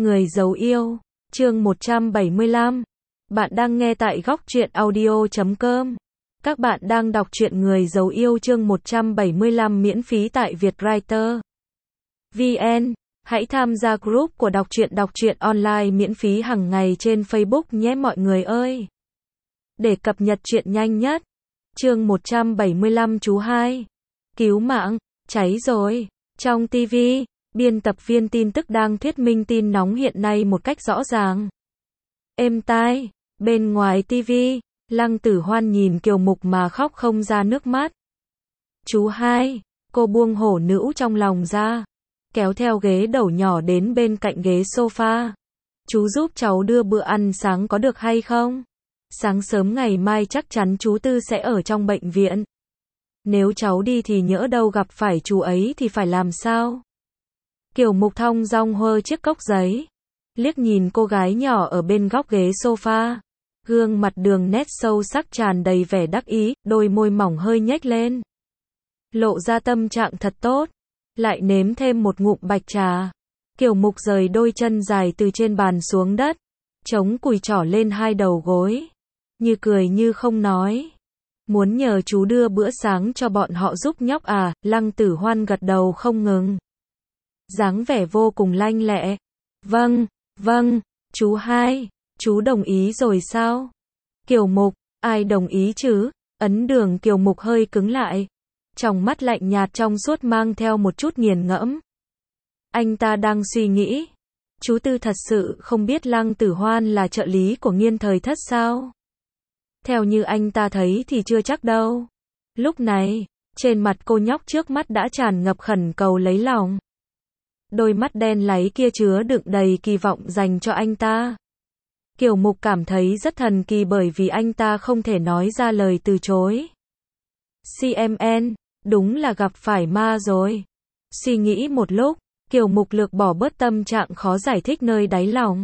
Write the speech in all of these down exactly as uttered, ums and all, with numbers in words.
Người giấu yêu, chương một trăm bảy mươi lăm. Bạn đang nghe tại góc truyện audio chấm com. Các bạn đang đọc truyện Người giấu yêu chương một trăm bảy mươi lăm miễn phí tại Vietwriter chấm vn. Hãy tham gia group của đọc truyện đọc truyện online miễn phí hàng ngày trên Facebook nhé mọi người ơi. Để cập nhật truyện nhanh nhất. Chương một trăm bảy mươi lăm chú hai. Cứu mạng, cháy rồi. Trong ti vi, biên tập viên tin tức đang thuyết minh tin nóng hiện nay một cách rõ ràng. Êm tai, bên ngoài ti vi, Lăng Tử Hoan nhìn Kiều Mục mà khóc không ra nước mắt. Chú hai, cô buông hổ nữ trong lòng ra, kéo theo ghế đầu nhỏ đến bên cạnh ghế sofa. Chú giúp cháu đưa bữa ăn sáng có được hay không? Sáng sớm ngày mai chắc chắn chú Tư sẽ ở trong bệnh viện. Nếu cháu đi thì nhỡ đâu gặp phải chú ấy thì phải làm sao? Kiều Mục thong dong hơ chiếc cốc giấy, liếc nhìn cô gái nhỏ ở bên góc ghế sofa. Gương mặt đường nét sâu sắc tràn đầy vẻ đắc ý, đôi môi mỏng hơi nhếch lên. Lộ ra tâm trạng thật tốt. Lại nếm thêm một ngụm bạch trà. Kiều Mục rời đôi chân dài từ trên bàn xuống đất, chống cùi trỏ lên hai đầu gối, như cười như không nói. Muốn nhờ chú đưa bữa sáng cho bọn họ giúp nhóc à? Lăng Tử Hoan gật đầu không ngừng, dáng vẻ vô cùng lanh lẹ. Vâng, vâng, chú hai, chú đồng ý rồi sao? Kiều Mục, ai đồng ý chứ? Ấn Đường Kiều Mục hơi cứng lại, trong mắt lạnh nhạt trong suốt mang theo một chút nghiền ngẫm. Anh ta đang suy nghĩ, chú Tư thật sự không biết Lăng Tử Hoan là trợ lý của Nghiên Thời Thất sao? Theo như anh ta thấy thì chưa chắc đâu. Lúc này, trên mặt cô nhóc trước mắt đã tràn ngập khẩn cầu lấy lòng. Đôi mắt đen láy kia chứa đựng đầy kỳ vọng dành cho anh ta. Kiều Mục cảm thấy rất thần kỳ bởi vì anh ta không thể nói ra lời từ chối. xê em en, đúng là gặp phải ma rồi. Suy nghĩ một lúc, Kiều Mục lược bỏ bớt tâm trạng khó giải thích nơi đáy lòng.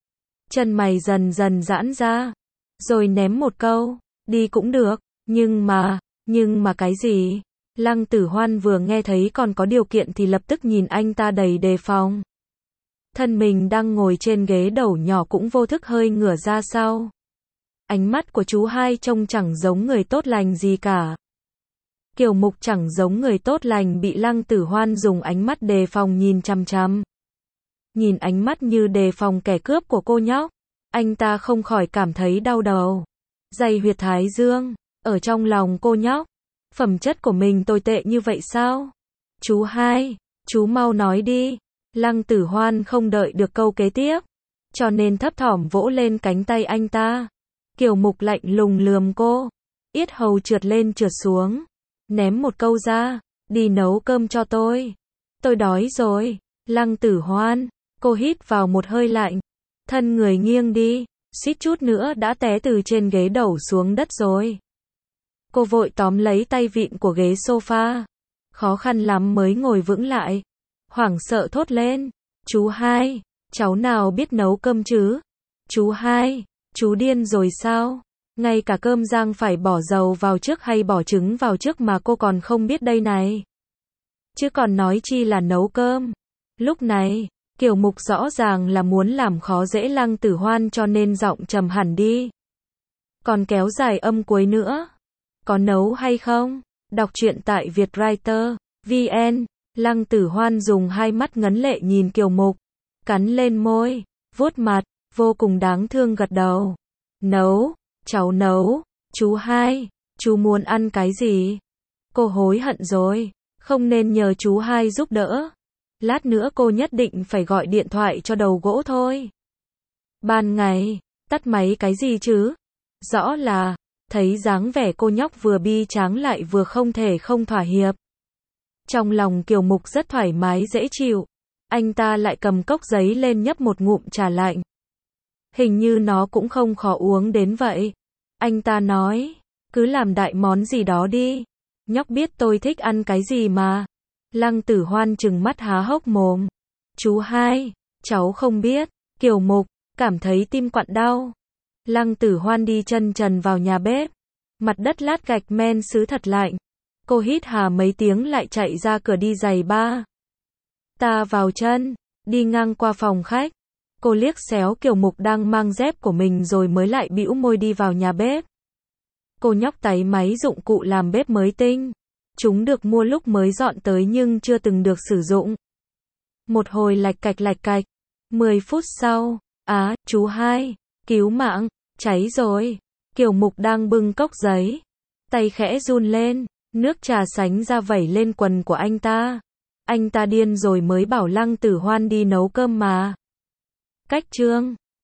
Chân mày dần dần giãn ra, rồi ném một câu, đi cũng được, nhưng mà, nhưng mà cái gì? Lăng Tử Hoan vừa nghe thấy còn có điều kiện thì lập tức nhìn anh ta đầy đề phòng. Thân mình đang ngồi trên ghế đầu nhỏ cũng vô thức hơi ngửa ra sau. Ánh mắt của chú hai trông chẳng giống người tốt lành gì cả. Kiều Mục chẳng giống người tốt lành bị Lăng Tử Hoan dùng ánh mắt đề phòng nhìn chằm chằm. Nhìn ánh mắt như đề phòng kẻ cướp của cô nhóc, anh ta không khỏi cảm thấy đau đầu. Dày huyệt thái dương, ở trong lòng cô nhóc. Phẩm chất của mình tồi tệ như vậy sao? Chú hai, chú mau nói đi. Lăng Tử Hoan không đợi được câu kế tiếp, cho nên thấp thỏm vỗ lên cánh tay anh ta. Kiều Mục lạnh lùng lườm cô, yết hầu trượt lên trượt xuống, ném một câu ra, đi nấu cơm cho tôi. Tôi đói rồi. Lăng Tử Hoan, cô hít vào một hơi lạnh, thân người nghiêng đi, suýt chút nữa đã té từ trên ghế đầu xuống đất rồi. Cô vội tóm lấy tay vịn của ghế sofa, khó khăn lắm mới ngồi vững lại, hoảng sợ thốt lên, chú hai, cháu nào biết nấu cơm chứ? Chú hai, chú điên rồi sao? Ngay cả cơm rang phải bỏ dầu vào trước hay bỏ trứng vào trước mà cô còn không biết đây này. Chứ còn nói chi là nấu cơm. Lúc này, Kiều Mục rõ ràng là muốn làm khó dễ Lăng Tử Hoan cho nên giọng trầm hẳn đi. Còn kéo dài âm cuối nữa. Có nấu hay không? Đọc truyện tại Vietwriter chấm vn. Lăng Tử Hoan dùng hai mắt ngấn lệ nhìn Kiều Mục, cắn lên môi, vuốt mặt, vô cùng đáng thương gật đầu. Nấu, cháu nấu. Chú hai, chú muốn ăn cái gì? Cô hối hận rồi, không nên nhờ chú hai giúp đỡ. Lát nữa cô nhất định phải gọi điện thoại cho đầu gỗ thôi. Ban ngày, tắt máy cái gì chứ? Rõ là, thấy dáng vẻ cô nhóc vừa bi tráng lại vừa không thể không thỏa hiệp. Trong lòng Kiều Mục rất thoải mái dễ chịu. Anh ta lại cầm cốc giấy lên nhấp một ngụm trà lạnh. Hình như nó cũng không khó uống đến vậy. Anh ta nói, cứ làm đại món gì đó đi. Nhóc biết tôi thích ăn cái gì mà. Lăng Tử Hoan trừng mắt há hốc mồm. Chú hai, cháu không biết. Kiều Mục, cảm thấy tim quặn đau. Lăng Tử Hoan đi chân trần vào nhà bếp. Mặt đất lát gạch men sứ thật lạnh. Cô hít hà mấy tiếng lại chạy ra cửa đi giày ba. Ta vào chân, đi ngang qua phòng khách. Cô liếc xéo Kiều Mục đang mang dép của mình rồi mới lại bĩu môi đi vào nhà bếp. Cô nhóc táy máy dụng cụ làm bếp mới tinh. Chúng được mua lúc mới dọn tới nhưng chưa từng được sử dụng. Một hồi lạch cạch lạch cạch. Mười phút sau, á, chú hai, cứu mạng, cháy rồi. Kiều Mục đang bưng cốc giấy. Tay khẽ run lên, nước trà sánh ra vẩy lên quần của anh ta. Anh ta điên rồi mới bảo Lăng Tử Hoan đi nấu cơm mà. Cách chương